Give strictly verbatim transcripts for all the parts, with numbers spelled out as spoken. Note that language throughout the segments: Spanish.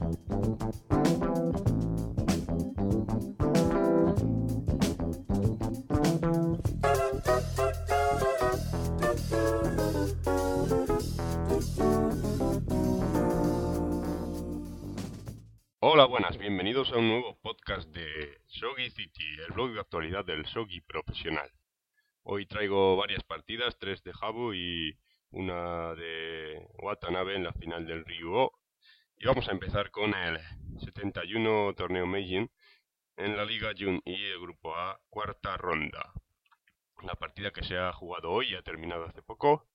Hola, buenas, bienvenidos a un nuevo podcast de Shogi City, el blog de actualidad del shogi profesional. Hoy traigo varias partidas, tres de Habu y una de Watanabe en la final del Ryuo. Y vamos a empezar con el setenta y uno torneo Meijin en la Liga Jun-I, el grupo A, cuarta ronda. La partida que se ha jugado hoy y ha terminado hace poco,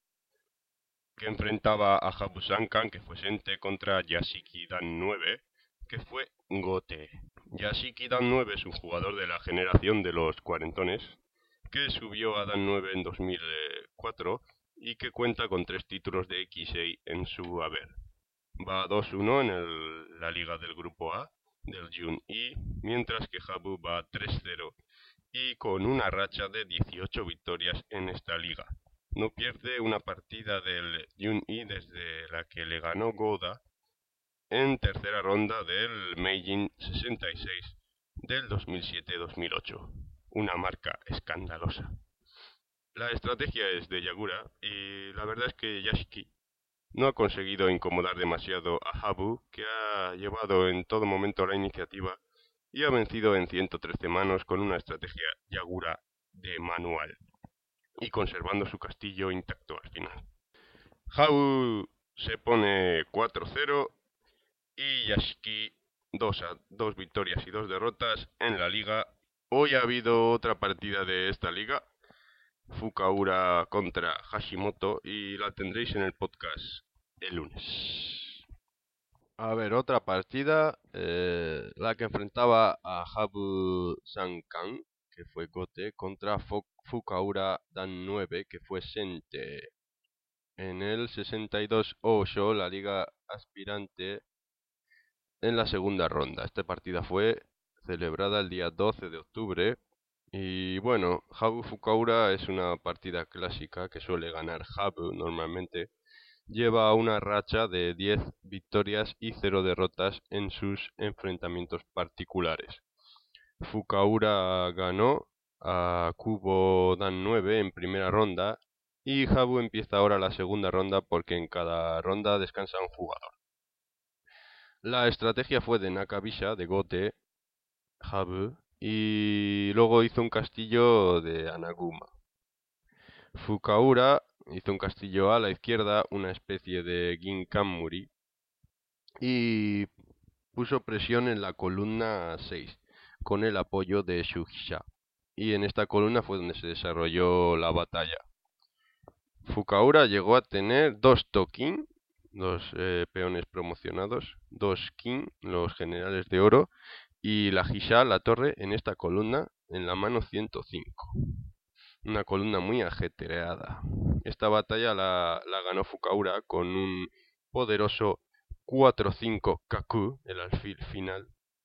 que enfrentaba a Habu Sankan, que fue Sente, contra Yashiki Dan nueve, que fue Gote. Yashiki Dan nueve es un jugador de la generación de los cuarentones, que subió a Dan nueve en dos mil cuatro y que cuenta con tres títulos de X A en su haber. Va dos uno en el, la liga del grupo A del Jun-I, mientras que Habu va tres cero y con una racha de dieciocho victorias en esta liga. No pierde una partida del Jun-I desde la que le ganó Goda en tercera ronda del Meijin sesenta y seis del dos mil siete dos mil ocho. Una marca escandalosa. La estrategia es de Yagura y la verdad es que Yashiki no ha conseguido incomodar demasiado a Habu, que ha llevado en todo momento la iniciativa y ha vencido en ciento trece manos con una estrategia Yagura de manual y conservando su castillo intacto al final. Habu se pone cuatro cero y Yashiki dos victorias y dos derrotas en la liga. Hoy ha habido otra partida de esta liga, Fukaura contra Hashimoto, y la tendréis en el podcast el lunes. A ver, otra partida, eh, la que enfrentaba a Habu Sankan, que fue Gote, contra Fukaura Dan nueve, que fue Sente. En el sesenta y dos Osho, la liga aspirante, en la segunda ronda. Esta partida fue celebrada el día doce de octubre. Y bueno, Habu Fukaura es una partida clásica que suele ganar Habu normalmente. Lleva una racha de diez victorias y cero derrotas en sus enfrentamientos particulares. Fukaura ganó a Kubo Dan nueve en primera ronda y Habu empieza ahora la segunda ronda porque en cada ronda descansa un jugador. La estrategia fue de Nakabisha, de Gote, Habu, y luego hizo un castillo de Anaguma. Fukaura hizo un castillo a la izquierda, una especie de Ginkanmuri, y puso presión en la columna seis, con el apoyo de Shugisha. Y en esta columna fue donde se desarrolló la batalla. Fukaura llegó a tener dos Tokin, dos eh, peones promocionados, dos Kin, los generales de oro, y la Hisha, la torre, en esta columna, en la mano ciento cinco. Una columna muy ajetreada. Esta batalla la, la ganó Fukaura con un poderoso cuatro cinco Kaku, el alfil final.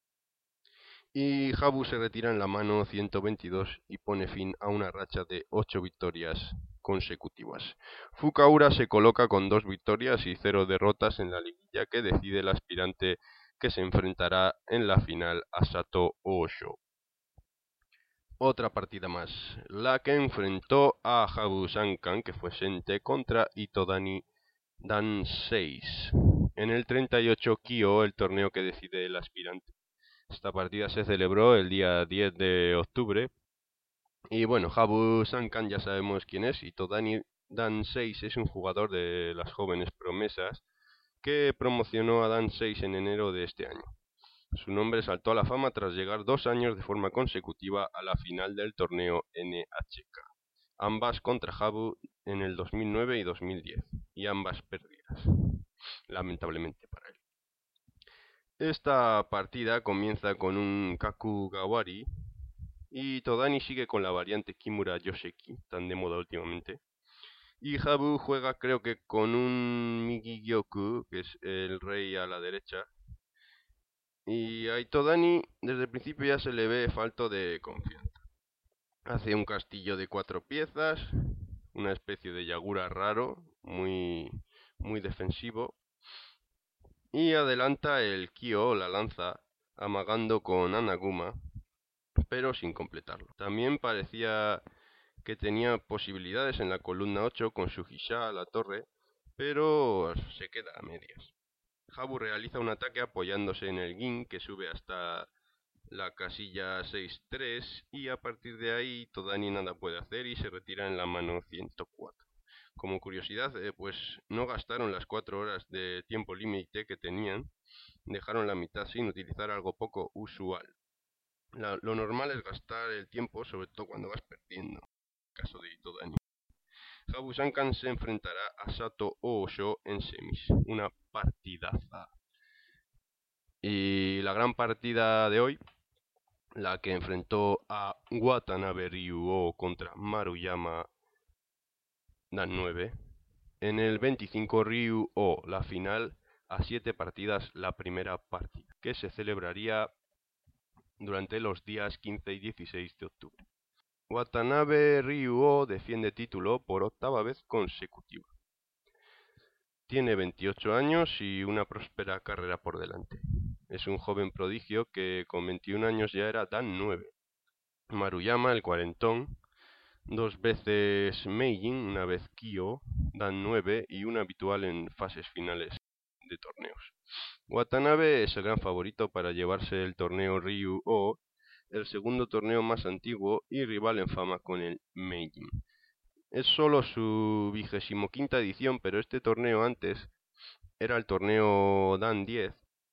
Y Habu se retira en la mano ciento veintidós y pone fin a una racha de ocho victorias consecutivas. Fukaura se coloca con dos victorias y cero derrotas en la liguilla que decide el aspirante que se enfrentará en la final a Sato Osho. Otra partida más, la que enfrentó a Habu Sankan, que fue Sente, contra Itodani Dan seis. En el treinta y ocho Kyo, el torneo que decide el aspirante. Esta partida se celebró el día diez de octubre. Y bueno, Habu Sankan ya sabemos quién es. Itodani Dan seis es un jugador de las jóvenes promesas que promocionó a Dan seis en enero de este año. Su nombre saltó a la fama tras llegar dos años de forma consecutiva a la final del torneo N H K. Ambas contra Habu en el dos mil nueve y dos mil diez. Y ambas perdidas, lamentablemente para él. Esta partida comienza con un Kaku Gawari y Todani sigue con la variante Kimura Yoshiki, tan de moda últimamente. Y Habu juega creo que con un Migi-Gyoku, que es el rey a la derecha. Y a Itodani desde el principio ya se le ve falto de confianza. Hace un castillo de cuatro piezas, una especie de Yagura raro, muy, muy defensivo. y adelanta el Kyo, la lanza, amagando con Anaguma, pero sin completarlo. También parecía que tenía posibilidades en la columna ocho con Sugisha a la torre, pero se queda a medias. Habu realiza un ataque apoyándose en el Gin, que sube hasta la casilla seis tres, y a partir de ahí Todani nada puede hacer y se retira en la mano ciento cuatro. Como curiosidad, eh, pues no gastaron las cuatro horas de tiempo límite que tenían, dejaron la mitad sin utilizar, algo poco usual. La, lo normal es gastar el tiempo, sobre todo cuando vas perdiendo, en caso de Todani. Habu Sankan se enfrentará a Sato Osho en semis, una partidaza. Y la gran partida de hoy, la que enfrentó a Watanabe Ryuo contra Maruyama Dan nueve. En el veinticinco Ryuo, la final a siete partidas, la primera partida, que se celebraría durante los días quince y dieciséis de octubre. Watanabe Ryuo defiende título por octava vez consecutiva. Tiene veintiocho años y una próspera carrera por delante. Es un joven prodigio que con veintiún años ya era Dan nueve. Maruyama, el cuarentón, dos veces Meijin, una vez Kyo, Dan nueve y un habitual en fases finales de torneos. Watanabe es el gran favorito para llevarse el torneo Ryuo, el segundo torneo más antiguo y rival en fama con el Meijin. Es solo su vigésimo quinta edición, pero este torneo antes era el torneo Dan diez,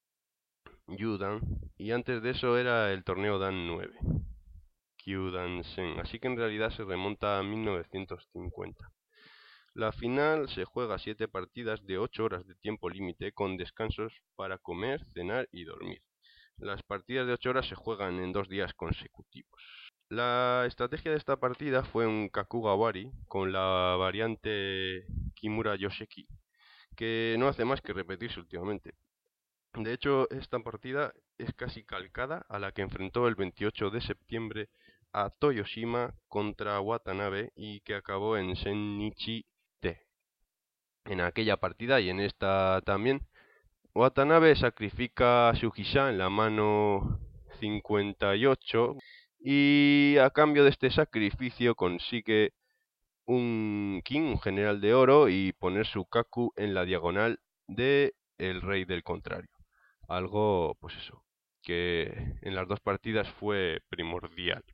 Yudan, y antes de eso era el torneo Dan nueve, Kyudan Sen, así que en realidad se remonta a mil novecientos cincuenta. La final se juega siete partidas de ocho horas de tiempo límite con descansos para comer, cenar y dormir. Las partidas de ocho horas se juegan en dos días consecutivos. La estrategia de esta partida fue un Kakugawari con la variante Kimura Yoshiki, que no hace más que repetirse últimamente. De hecho, esta partida es casi calcada a la que enfrentó el veintiocho de septiembre a Toyoshima contra Watanabe y que acabó en Sennichi T. En aquella partida y en esta también, Watanabe sacrifica a Sugisha en la mano cincuenta y ocho y a cambio de este sacrificio consigue un King, un general de oro, y poner su Kaku en la diagonal de el rey del contrario. Algo, pues eso, que en las dos partidas fue primordial.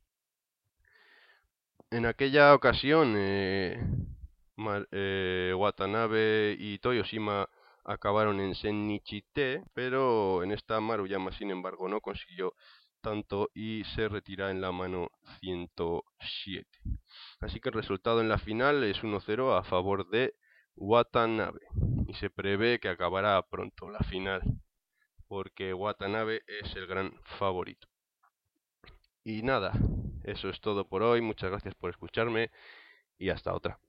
En aquella ocasión, eh, eh, Watanabe y Toyoshima acabaron en Sennichi T, pero en esta Maruyama, sin embargo, no consiguió tanto y se retira en la mano ciento siete. Así que el resultado en la final es uno cero a favor de Watanabe y se prevé que acabará pronto la final, porque Watanabe es el gran favorito. Y nada, eso es todo por hoy. Muchas gracias por escucharme y hasta otra.